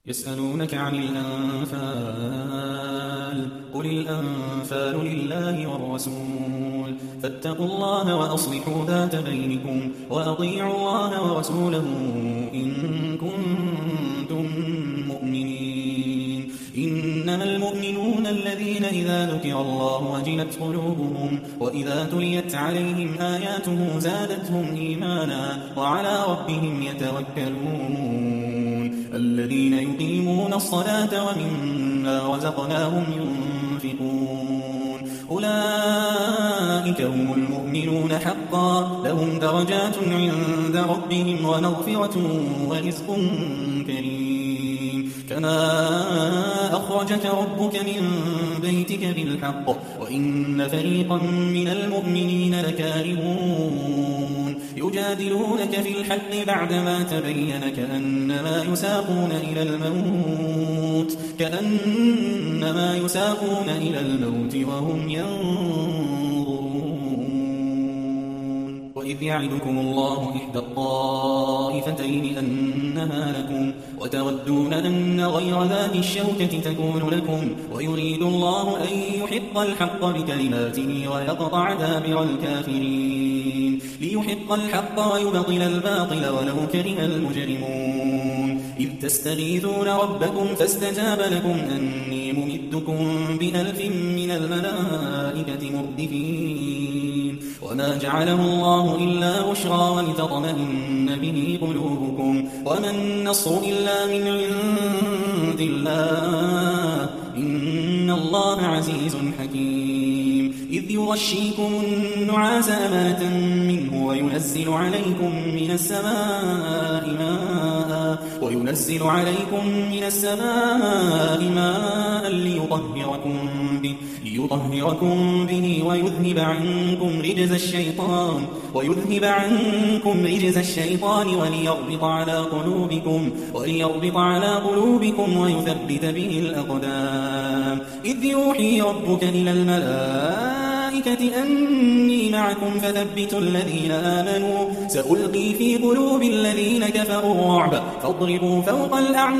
يسألونك عن الأنفال قل الأنفال لله والرسول فاتقوا الله وأصلحوا ذات بينكم وأطيعوا الله ورسوله إن كنتم مؤمنين. إنما المؤمنون الذين إذا ذكر الله وجلت قلوبهم وإذا تليت عليهم آياته زادتهم إيمانا وعلى ربهم يتوكلون. الذين يقيمون الصلاة ومما رزقناهم ينفقون أولئك هم المؤمنون حقا لهم درجات عند ربهم ومغفرة ورزق كريم. كما أخرجك ربك من بيتك بالحق وإن فريقا من المؤمنين لكارهون يجادلونك في الحق بعدما تبين كأنما يساقون إلى الموت وهم ينظرون. وإذ يعدكم الله إحدى الطائفتين أنها لكم وتودون أن غير ذات الشوكة تكون لكم ويريد الله أن يحق الحق بكلماته ويقطع دابر الكافرين ليحق الحق ويبطل الباطل ولو كره المجرمون. إذ تستغيثون ربكم فاستجاب لكم أني ممدكم ب1000 من الملائكة مردفين. وما جعله الله إلا بشرى ولتطمئن به قلوبكم وما النصر إلا من عند الله إن الله عزيز حكيم. إذ يغشيكم النعاس أمانة منه وينزل عليكم من السماء ماء ليطهركم به ويذهب عنكم رجز الشيطان وليربط على قلوبكم ويثبت به الأقدام. إذ يوحي ربك إلى الملائكة أني معكم فثبتوا الذين آمنوا سألقي في قلوب الذين كفروا الرعب فاضربوا فوق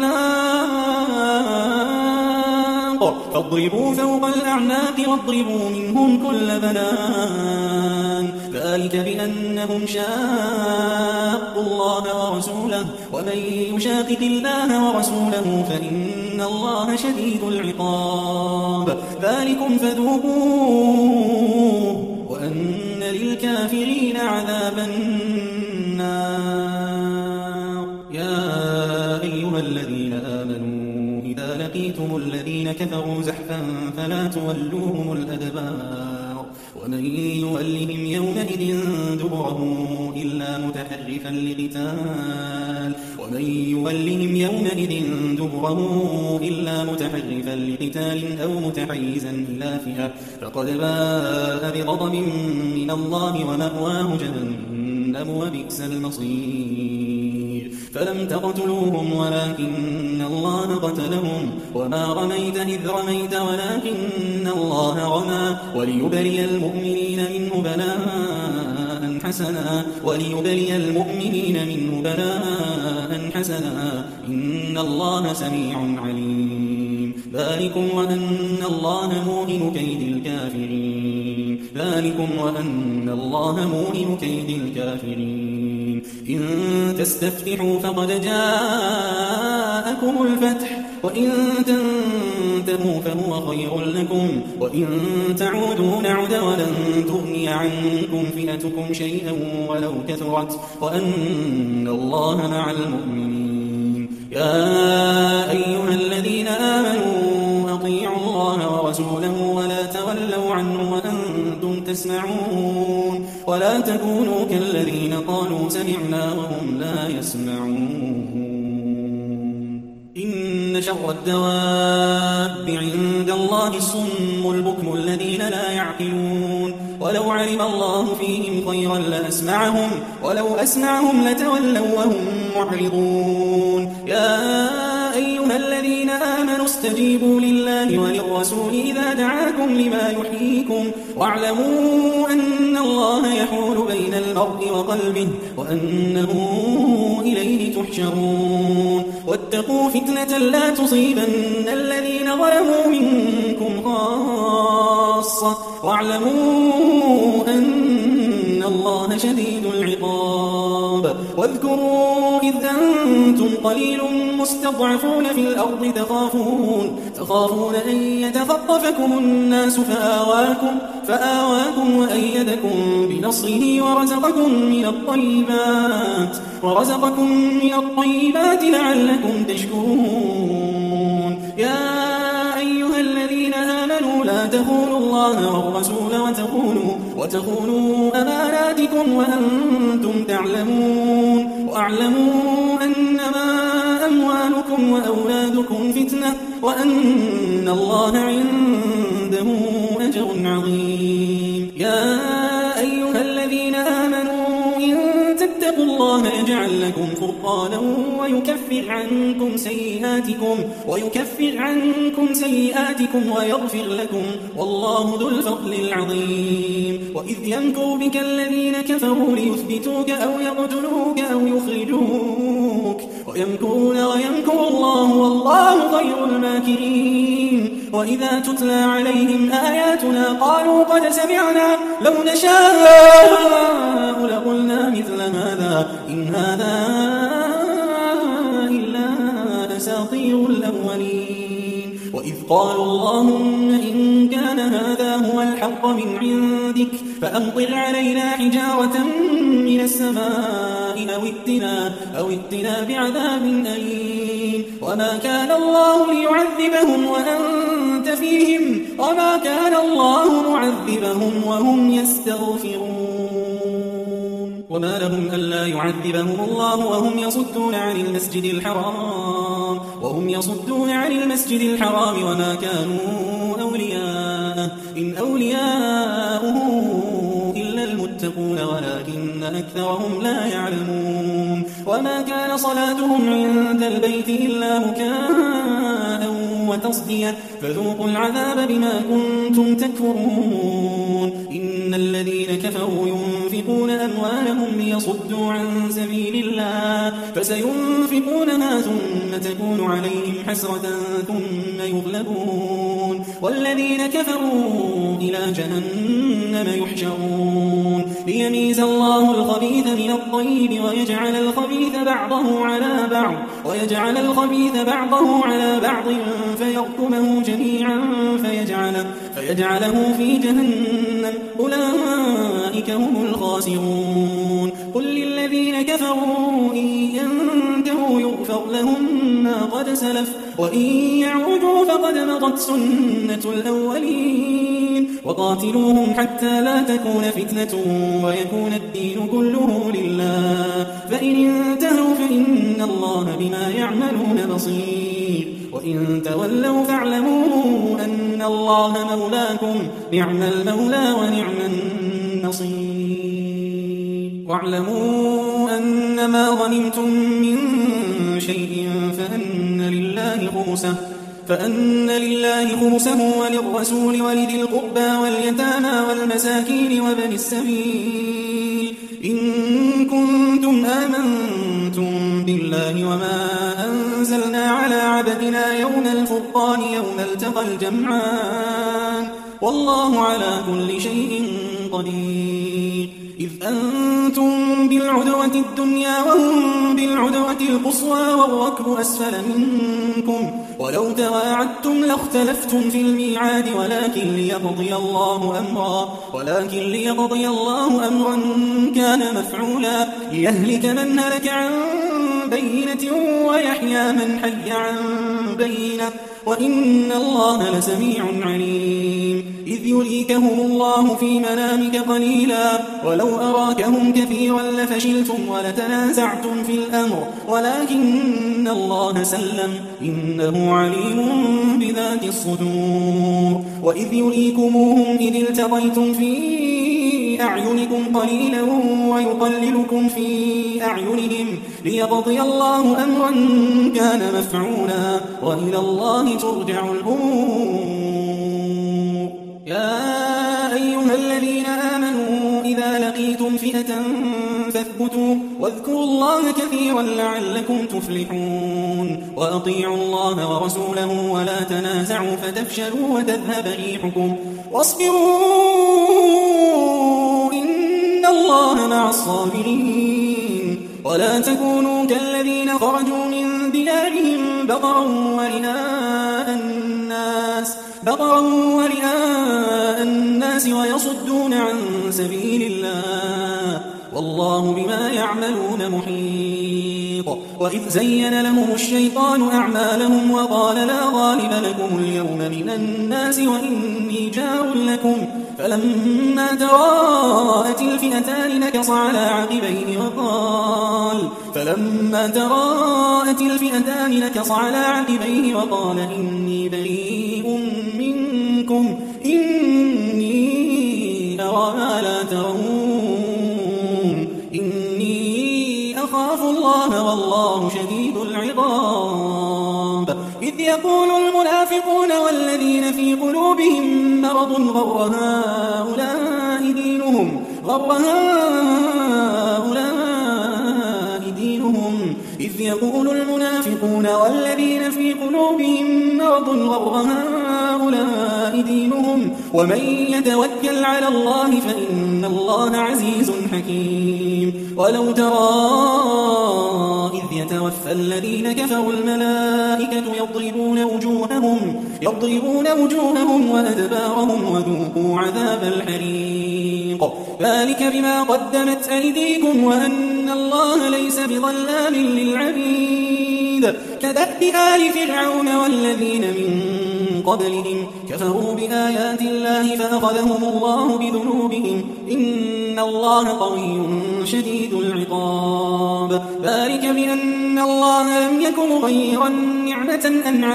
الأعناق واضربوا منهم كل بنان. ذلك بأنهم شاقوا الله ورسوله ومن يشاقق الله ورسوله فإن الله شديد العقاب. ذلكم فذوقوه وأن للكافرين عذاب النار. يا أيها الذين آمنوا إذا لقيتم الذين كفروا زحفا فلا تولوهم الأدبار ومن يولهم يومئذ دبره إلا متحرفا لقتال أو متحيزا إلى فئة فقد باء بغضب من الله ومأواه جهنم وبئس المصير. فلم تقتلوهم ولكن الله قتلهم وما رميت إذ رميت ولكن الله رمى وليبلي المؤمنين منه بلاء حسنا إن الله سميع عليم. ذلكم وأن الله موهن كيد الكافرين. إن تستفتحوا فقد جاءكم الفتح وإن تنتهوا فهو خير لكم وإن تعودوا نعد ولن تغني عنكم فئتكم شيئا ولو كثرت وأن الله مع المؤمنين. يا أيها الذين آمنوا أطيعوا الله ورسوله ولا تولوا عنه وأنتم تسمعون ولا تكونوا كالذين قالوا سمعنا وهم لا يسمعون. إن شر الدواب عند الله الصم البكم الذين لا يعقلون. ولو علم الله فيهم خيرا لأسمعهم ولو أسمعهم لتولوا وهم معرضون. يا أيها أيها الذين آمنوا استجيبوا لله وللرسول إذا دعاكم لما يحييكم واعلموا أن الله يحول بين المرء وقلبه وأنه إليه تحشرون واتقوا فتنة لا تصيبن الذين ظلموا منكم خاصة واعلموا أن الله شديد العقاب واذكروا إذ أنتم قليل مستضعفون في الأرض تخافون أن يتخطفكم الناس فآواكم وأيدكم بنصره ورزقكم من الطيبات لعلكم تشكرون يا أيها الذين آمنوا لا تخونوا الله والرسول وتخونوا أماناتكم وأنتم تعلمون واعلموا أنما أموالكم وأولادكم فتنة وأن الله عنده أجر عظيم يا أيها الذين آمنوا إن تتقوا الله يجعل لكم فرقانا ويكفر عنكم سيئاتكم ويغفر لكم والله ذو الفضل العظيم وإذ يمكر بك الذين كفروا ليثبتوك أو يقتلوك أو يخرجوك ويمكرون ويمكر الله والله خير الماكرين وإذا تتلى عليهم آياتنا قالوا قد سمعنا لو نشاء لقلنا مثل هذا إن هذا إلا أساطير الأولين وإذ قالوا اللهم إن كان هذا هو الحق من عندك فأمطر علينا حجارة من السماء أو ائتنا بعذاب أليم وما كان الله ليعذبهم وأنت فيهم وما كان الله معذبهم وهم يستغفرون وما لهم ألا يعذبهم الله وهم يصدون عن المسجد الحرام وما كانوا أولياءه إن أولياؤه إلا المتقون ولكن أكثرهم لا يعلمون وما كان صلاتهم عند البيت إلا مكاء وتصدية فذوقوا العذاب بما كنتم تكفرون إن الذين كفروا ينفقون أموالهم ليصدوا عن سبيل الله فسينفقونها ثم تكون عليهم حسرة ثم يغلبون والذين كفروا إلى جهنم يحشرون ليميز الله الخبيث من الطيب ويجعل الخبيث بعضه على بعض فيركمه جميعا فيجعله في جهنم أولئك هم الخاسرون قل للذين كفروا إن ينتهوا يغفر لهم ما قد سلف وإن يعودوا فقد مضت سنة الأولين وقاتلوهم حتى لا تكون فتنة ويكون الدين كله لله فإن انتهوا فإن الله بما يعملون بصير وإن تولوا فاعلموا أن الله مولاكم نعم المولى ونعم النصير واعلموا أن ما غنمتم من شيء فأن لله خمسه وللرسول ولذي القربى واليتامى والمساكين وابن السبيل إن كنتم آمنتم بالله وما أنزلنا على عبدنا يوم الفرقان يوم التقى الجمعان والله على كل شيء قدير إذ أنتم بالعدوة الدنيا وهم بالعدوة القصوى والركب أسفل منكم ولو تواعدتم لاختلفتم في الميعاد ولكن ليقضي الله أمرا كان مفعولا ليهلك من هلك عن بينة ويحيى من حي عن بينة وإن الله لسميع عليم إذ يريكهم الله في منامك قليلا ولو أراكهم كثيرا لفشلتم ولتنازعتم في الأمر ولكن الله سلم إنه عليم بذات الصدور وإذ يريكموهم إذ التقيتم في أعينكم قليلا ويقللكم في أعينهم ليقضي الله أمرا كان مفعولا وإلى الله ترجع الأمور. يا أيها الذين آمنوا إذا لقيتم فئة فاثبتوا واذكروا الله كثيرا لعلكم تفلحون وأطيعوا الله ورسوله ولا تنازعوا فتفشلوا وتذهب ريحكم واصبروا إن الله مع الصابرين. ولا تكونوا كالذين خرجوا من ديارهم بطرا ورئاء الناس ويصدون عن سبيل الله والله بما يعملون محيط. وإذ زين لهم الشيطان أعمالهم وقال لا غالب لكم اليوم من الناس وإني جار لكم فلما تراءت الفئتان نكص على عقبيه وقال إني بريء منكم إني أرى ما لا ترون إني أخاف الله والله شديد العقاب. إذ يقول المنافقون والذين في قلوبهم مرض غر هؤلاء دينهم إذ يقول المنافقون والذين في قلوبهم مرض غر هؤلاء دينهم ومن يتوكل على الله فإن الله عزيز حكيم. ولو ترى إذ يتوفى الذين كفروا الملائكة يضربون وجوههم وأدبارهم وذوقوا عذاب الحريق ذلك بما قدمت أيديكم وأن الله ليس بظلام للعبيد. كدأب آل فرعون والذين من قبلهم كفروا بآيات الله فأخذهم الله بذنوبهم إن الله قوي شديد العقاب. ذلك بأن الله لم يكن غيرا نعمة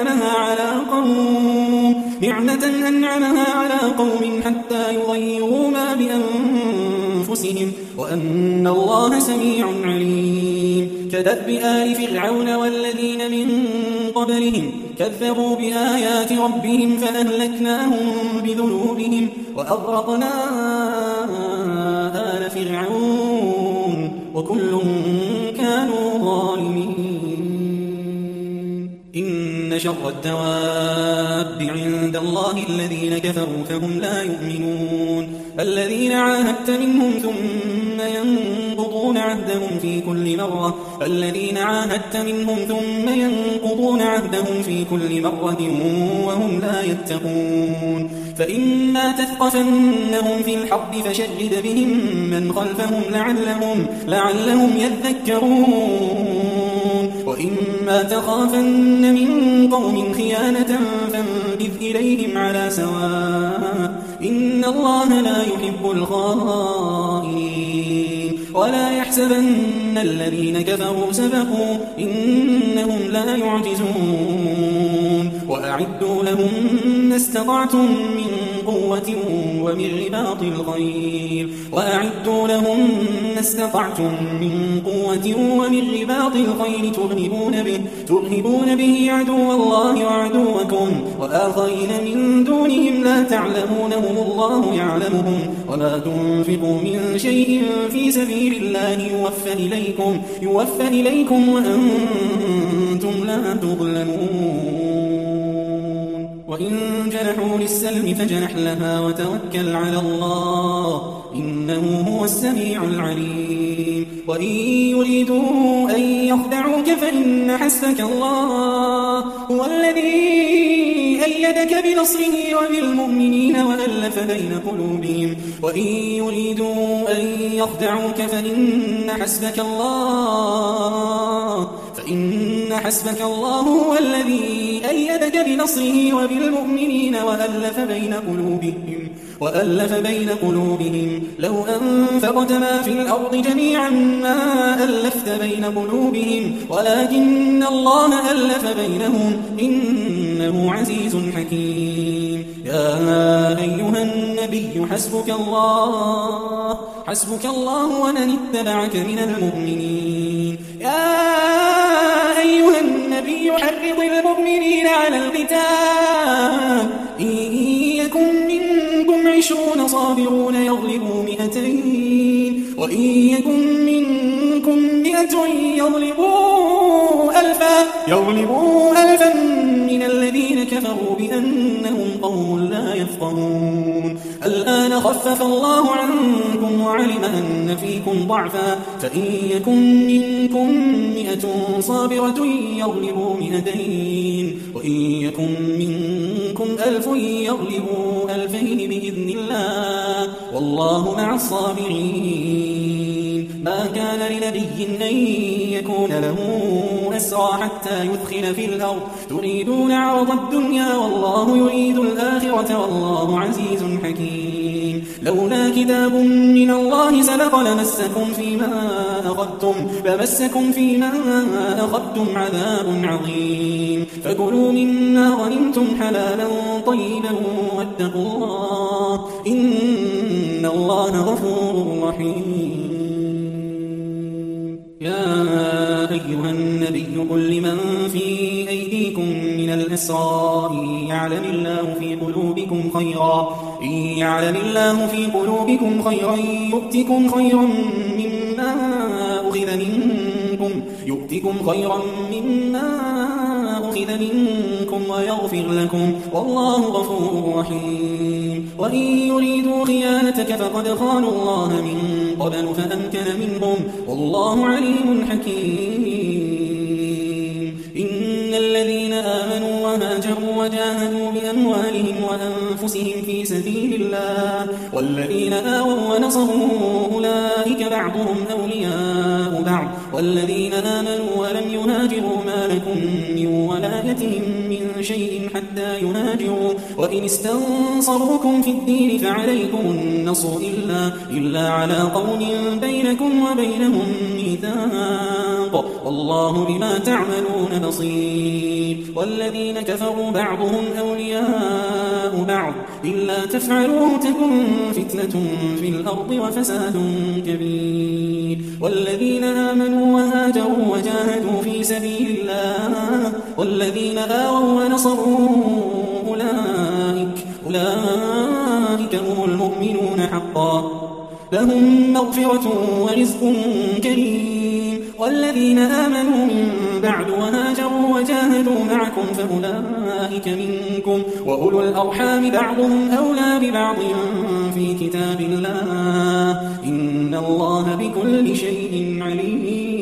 أنعمها على قوم حتى يغيروا ما بأنفسهم وأن الله سميع عليم. كدأب آل فرعون والذين من قبلهم كذبوا بآيات ربهم فأهلكناهم بذنوبهم وأغرقنا آل فرعون وكل كانوا ظالمين. إن شر الدواب عند الله الذين كفروا فهم لا يؤمنون. الذين عاهدت منهم ثم ينقضون عهدهم في كل مرة وهم لا يتقون. فإما تثقفنهم في الحرب فشرد بهم من خلفهم لعلهم يذكرون. وإما تخافن من قوم خيانة فانبذ إليهم على سواء إن الله لا يحب الخائنين. ولا يحسبن الذين كفروا سبقوا إنهم لا يعجزون. وأعدوا لهم ما استطعتم من قوة ومن رباط الخيل ترهبون به عدو الله وعدوكم وآخرين من دونهم لا تعلمونهم الله يعلمهم. وما تنفقوا من شيء في سبيل الله يوفى إليكم وأنتم لا تظلمون. وإن جنحوا للسلم فجنح لها وتوكل على الله إنه هو السميع العليم. وإن يريدوا أن يخدعوك فإن حسبك الله هو الذي أيدك بنصره وبالمؤمنين وألف بين قلوبهم. وإن يريدوا أن يخدعوك فإن حسبك الله هو الذي أيدك أيدك بنصره وبالمؤمنين وألف بين قلوبهم لو أنفقت ما في الأرض جميعا ما ألفت بين قلوبهم ولكن الله ألف بينهم إنه عزيز حكيم. يا أيها النبي حسبك الله ومن اتبعك من المؤمنين. يا أيها النبي حرض المؤمنين على القتال إن يكن منكم 20 صابرون يغلبوا 200 وإن يكن منكم 100 يغلبوا ألفا من الذين كفروا بأنهم قوم لا يفقهون. الآن خفف الله عنكم وعلم أن فيكم ضعفا فإن يكن منكم 100 صابرة يغلبوا 200 وإن يكن منكم 1000 يغلبوا 2000 بإذن الله والله مع الصابرين. ما كان لنبي أن يكون له أسرى حتى يدخل في الأرض تريدون عرض الدنيا والله يريد الآخرة والله عزيز حكيم. لولا كتاب من الله سبق لمسكم فيما أخذتم عذاب عظيم. فكلوا مما غنمتم حلالا طيبا واتقوا الله إن الله غفور رحيم. يا أيها النبي قل لمن في أيديكم من الأسرى إن يعلم الله في قلوبكم خيرا يؤتكم خيرا مما أخذ منكم ويغفر لكم والله غفور رحيم. وإن يريدوا خيانتك فقد خانوا الله من قبل فأمكن منهم والله عليم حكيم. إن الذين آمنوا وهاجروا وجاهدوا بأموالهم وأنفسهم في سبيل الله والذين آووا ونصروا أولئك بعضهم أولياء بعض والذين آمنوا ولم يهاجروا ما لكم من ولايتهم من شيء حتى يهاجروا وإن استنصروكم في الدين فعليكم النصر إلا على قوم بينكم وبينهم ميثاق والله بما تعملون بصير. والذين كفروا بعضهم أولياء بعض إلا تفعلوه تكن فتنة في الأرض وفساد كبير. والذين آمنوا وهاجروا وجاهدوا في سبيل الله والذين آووا ونصروا أولئك هم المؤمنون حقا لهم مغفرة ورزق كريم. والذين آمنوا من بعد وهاجروا وجاهدوا معكم فأولئك منكم وأولو الأرحام بعضهم أولى ببعض في كتاب الله إن الله بكل شيء عليم.